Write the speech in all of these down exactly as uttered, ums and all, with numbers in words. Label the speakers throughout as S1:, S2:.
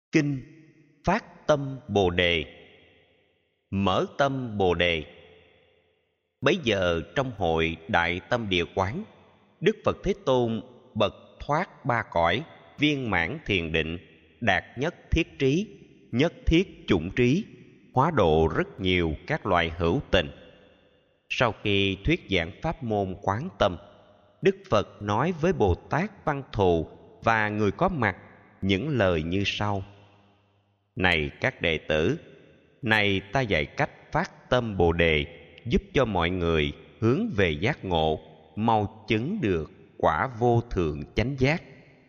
S1: Kinh Phát Tâm Bồ Đề. Mở tâm Bồ Đề. Bấy giờ trong hội Đại Tâm Địa Quán, Đức Phật Thế Tôn bật thoát ba cõi, viên mãn thiền định, đạt nhất thiết trí, nhất thiết chủng trí, hóa độ rất nhiều các loại hữu tình. Sau khi thuyết giảng pháp môn Quán Tâm, Đức Phật nói với Bồ Tát Văn Thù và người có mặt những lời như sau: Này các đệ tử, này ta dạy cách phát tâm Bồ Đề, giúp cho mọi người hướng về giác ngộ, mau chứng được quả vô thượng chánh giác.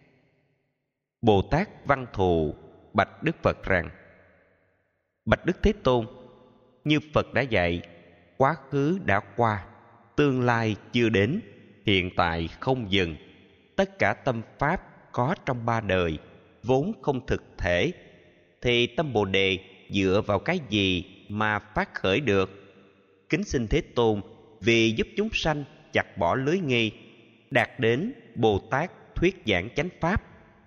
S1: Bồ Tát Văn Thù bạch Đức Phật rằng: Bạch Đức Thế Tôn, như Phật đã dạy, quá khứ đã qua, tương lai chưa đến, hiện tại không dừng. Tất cả tâm pháp có trong ba đời vốn không thực thể, thì tâm Bồ Đề dựa vào cái gì mà phát khởi được? Kính xin Thế Tôn vì giúp chúng sanh chặt bỏ lưới nghi, đạt đến Bồ Tát thuyết giảng chánh pháp.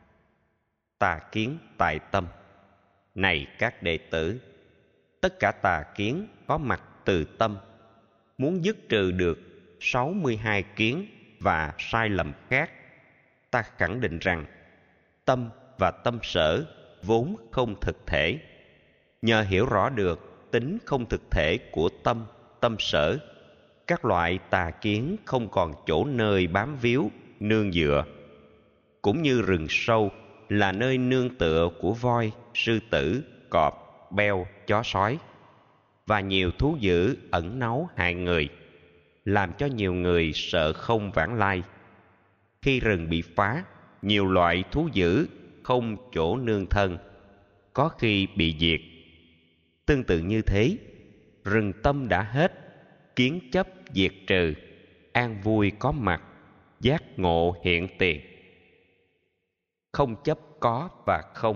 S1: Tà kiến tại tâm. Này các đệ tử, tất cả tà kiến có mặt từ tâm. Muốn dứt trừ được sáu mươi hai kiến và sai lầm khác, ta khẳng định rằng tâm và tâm sở vốn không thực thể. Nhờ hiểu rõ được tính không thực thể của tâm, tâm sở, các loại tà kiến không còn chỗ nơi bám víu, nương dựa. Cũng như rừng sâu là nơi nương tựa của voi, sư tử, cọp, beo, chó sói và nhiều thú dữ ẩn náu hại người, làm cho nhiều người sợ không vãng lai. Khi rừng bị phá, nhiều loại thú dữ không chỗ nương thân, có khi bị diệt. Tương tự như thế, rừng tâm đã hết, kiến chấp diệt trừ, an vui có mặt, giác ngộ hiện tiền. Không chấp có và không.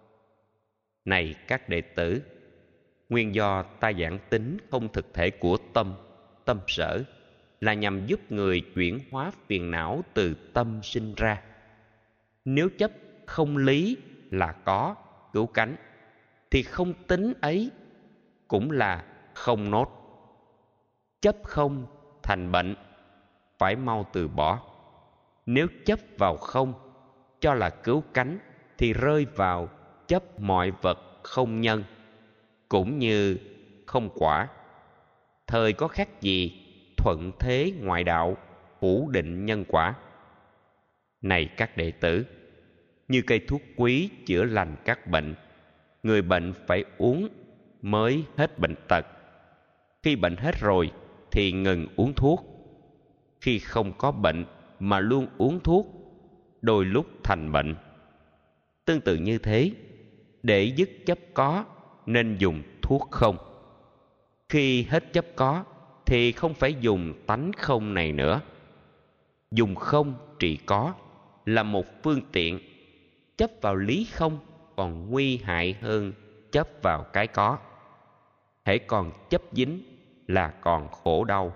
S1: Này các đệ tử, nguyên do ta giảng tính không thực thể của tâm, tâm sở là nhằm giúp người chuyển hóa phiền não từ tâm sinh ra. Nếu chấp không lý là có, cứu cánh, thì không tính ấy cũng là không nốt. Chấp không thành bệnh, phải mau từ bỏ. Nếu chấp vào không, cho là cứu cánh, thì rơi vào chấp mọi vật không nhân, cũng như không quả. Thời có khác gì thuận thế ngoại đạo, phủ định nhân quả. Này các đệ tử, như cây thuốc quý chữa lành các bệnh, người bệnh phải uống mới hết bệnh tật. Khi bệnh hết rồi thì ngừng uống thuốc. Khi không có bệnh mà luôn uống thuốc, đôi lúc thành bệnh. Tương tự như thế, để dứt chấp có nên dùng thuốc không. Khi hết chấp có thì không phải dùng tánh không này nữa. Dùng không trị có là một phương tiện. Chấp vào lý không còn nguy hại hơn chấp vào cái có. Hễ còn chấp dính là còn khổ đau.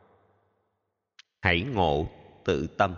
S1: Hãy ngộ tự tâm.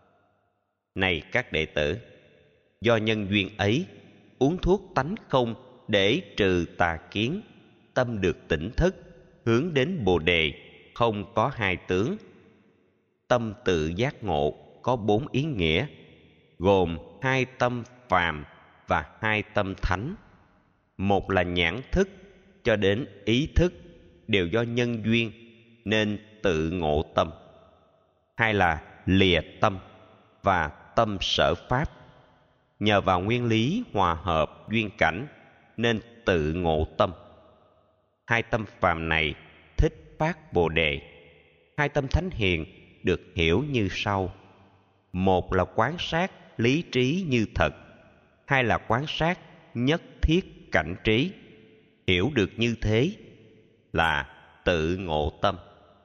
S1: Này các đệ tử, do nhân duyên ấy, uống thuốc tánh không để trừ tà kiến, tâm được tỉnh thức, hướng đến Bồ Đề, không có hai tướng. Tâm tự giác ngộ có bốn ý nghĩa, gồm hai tâm phàm và hai tâm thánh. Một là nhãn thức cho đến ý thức đều do nhân duyên nên tự ngộ tâm. Hai là lìa tâm và tâm sở pháp, nhờ vào nguyên lý hòa hợp duyên cảnh nên tự ngộ tâm. Hai tâm phàm này thích phát Bồ Đề. Hai tâm thánh hiền được hiểu như sau: một là quán sát lý trí như thật, hai là quán sát nhất thiết cảnh trí. Hiểu được như thế là tự ngộ tâm.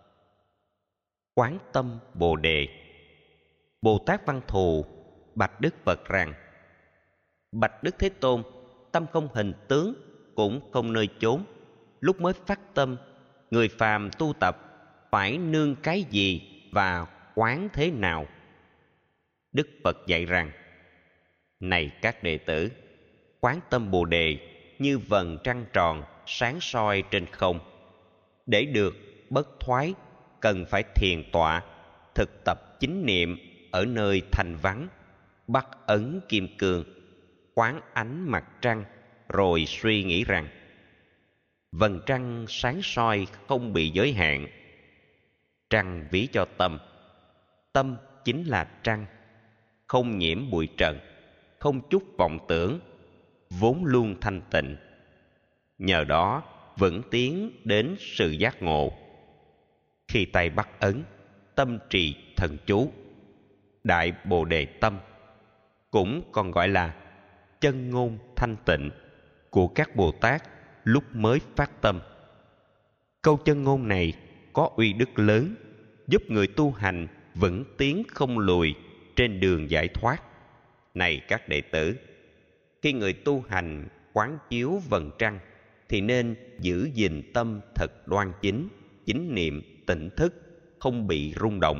S1: Quán tâm Bồ Đề. Bồ Tát Văn Thù bạch Đức Phật rằng: Bạch Đức Thế Tôn, tâm không hình tướng, cũng không nơi chốn. Lúc mới phát tâm, người phàm tu tập phải nương cái gì và quán thế nào? Đức Phật dạy rằng: Này các đệ tử, Quán tâm Bồ đề như vầng trăng tròn sáng soi trên không. Để được bất thoái, cần phải thiền tọa, thực tập chính niệm ở nơi thanh vắng, bắt ấn kim cương, quán ánh mặt trăng, rồi suy nghĩ rằng vầng trăng sáng soi không bị giới hạn. Trăng ví cho tâm, tâm chính là trăng, không nhiễm bụi trần, không chút vọng tưởng, vốn luôn thanh tịnh. Nhờ đó vững tiến đến sự giác ngộ. Khi tay bắt ấn, tâm trì thần chú, đại bồ đề tâm, cũng còn gọi là chân ngôn thanh tịnh của các Bồ Tát lúc mới phát tâm. Câu chân ngôn này có uy đức lớn, giúp người tu hành vững tiến không lùi trên đường giải thoát. Này các đệ tử, khi người tu hành quán chiếu vầng trăng thì nên giữ gìn tâm thật đoan chính, chính niệm, tỉnh thức, không bị rung động.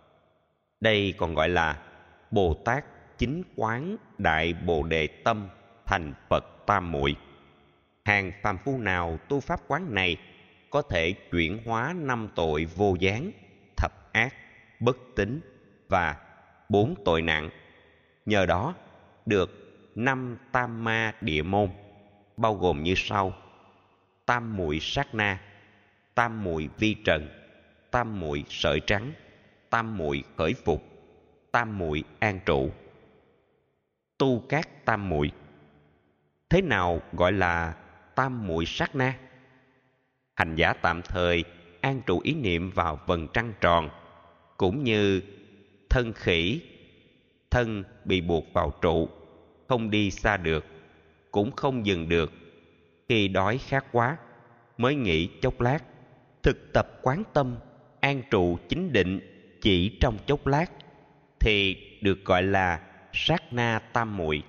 S1: Đây còn gọi là Bồ Tát chính quán đại bồ đề tâm thành Phật tam muội. Hàng phàm phu nào tu pháp quán này có thể chuyển hóa năm tội vô gián, thập ác, bất tín và bốn tội nặng. Nhờ đó được năm tam ma địa môn, bao gồm như sau: tam muội sát na, tam muội vi trần, tam muội sợi trắng, tam muội khởi phục, tam muội an trụ. Tu các tam muội. Thế nào gọi là tam muội sát na? Hành giả tạm thời an trụ ý niệm vào vầng trăng tròn, cũng như thân khỉ, thân bị buộc vào trụ, không đi xa được, cũng không dừng được. Khi đói khát quá mới nghỉ chốc lát, thực tập quán tâm an trụ chính định chỉ trong chốc lát, thì được gọi là sát na tam muội.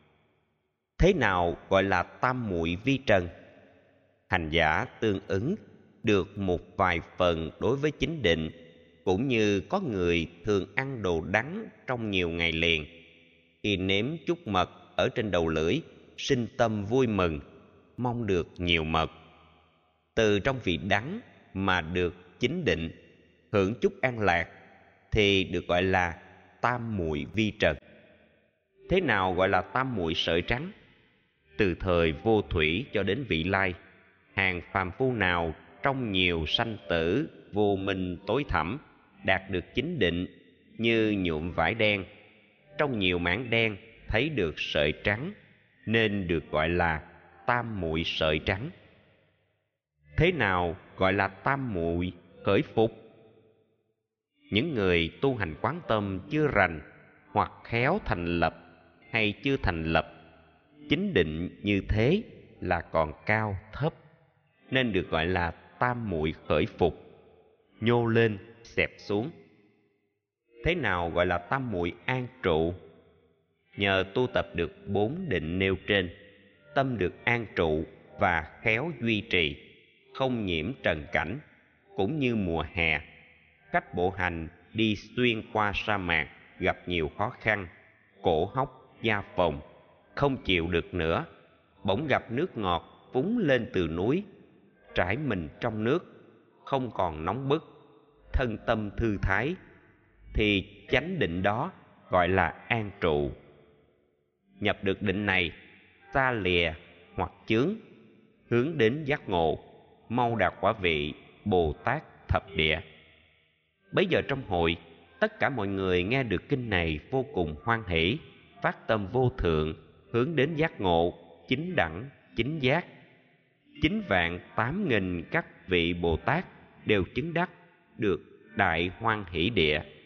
S1: Thế nào gọi là tam muội vi trần? Hành giả tương ứng được một vài phần đối với chính định, cũng như có người thường ăn đồ đắng trong nhiều ngày liền. Khi nếm chút mật ở trên đầu lưỡi, sinh tâm vui mừng, mong được nhiều mật. Từ trong vị đắng mà được chính định, hưởng chút an lạc, thì được gọi là tam muội vi trần. Thế nào gọi là tam muội sợi trắng? Từ thời vô thủy cho đến vị lai, hàng phàm phu nào trong nhiều sanh tử vô minh tối thẳm đạt được chính định, như nhuộm vải đen, trong nhiều mảng đen thấy được sợi trắng, nên được gọi là tam muội sợi trắng. Thế nào gọi là tam muội khởi phục? Những người tu hành quán tâm chưa rành, hoặc khéo thành lập hay chưa thành lập, chính định như thế là còn cao thấp, nên được gọi là tam muội khởi phục, nhô lên xẹp xuống. Thế nào gọi là tam muội an trụ? Nhờ tu tập được bốn định nêu trên, tâm được an trụ và khéo duy trì, không nhiễm trần cảnh, cũng như mùa hè, cách bộ hành đi xuyên qua sa mạc gặp nhiều khó khăn, cổ họng, da phồng, không chịu được nữa, bỗng gặp nước ngọt phúng lên từ núi, trải mình trong nước, không còn nóng bức, thân tâm thư thái, thì chánh định đó gọi là an trụ. Nhập được định này, xa lìa hoặc chướng, hướng đến giác ngộ, mau đạt quả vị Bồ Tát thập địa. Bấy giờ trong hội, tất cả mọi người nghe được kinh này vô cùng hoan hỷ, phát tâm vô thượng, hướng đến giác ngộ, chính đẳng, chính giác. Chín vạn tám nghìn các vị Bồ Tát đều chứng đắc được đại hoan hỷ địa.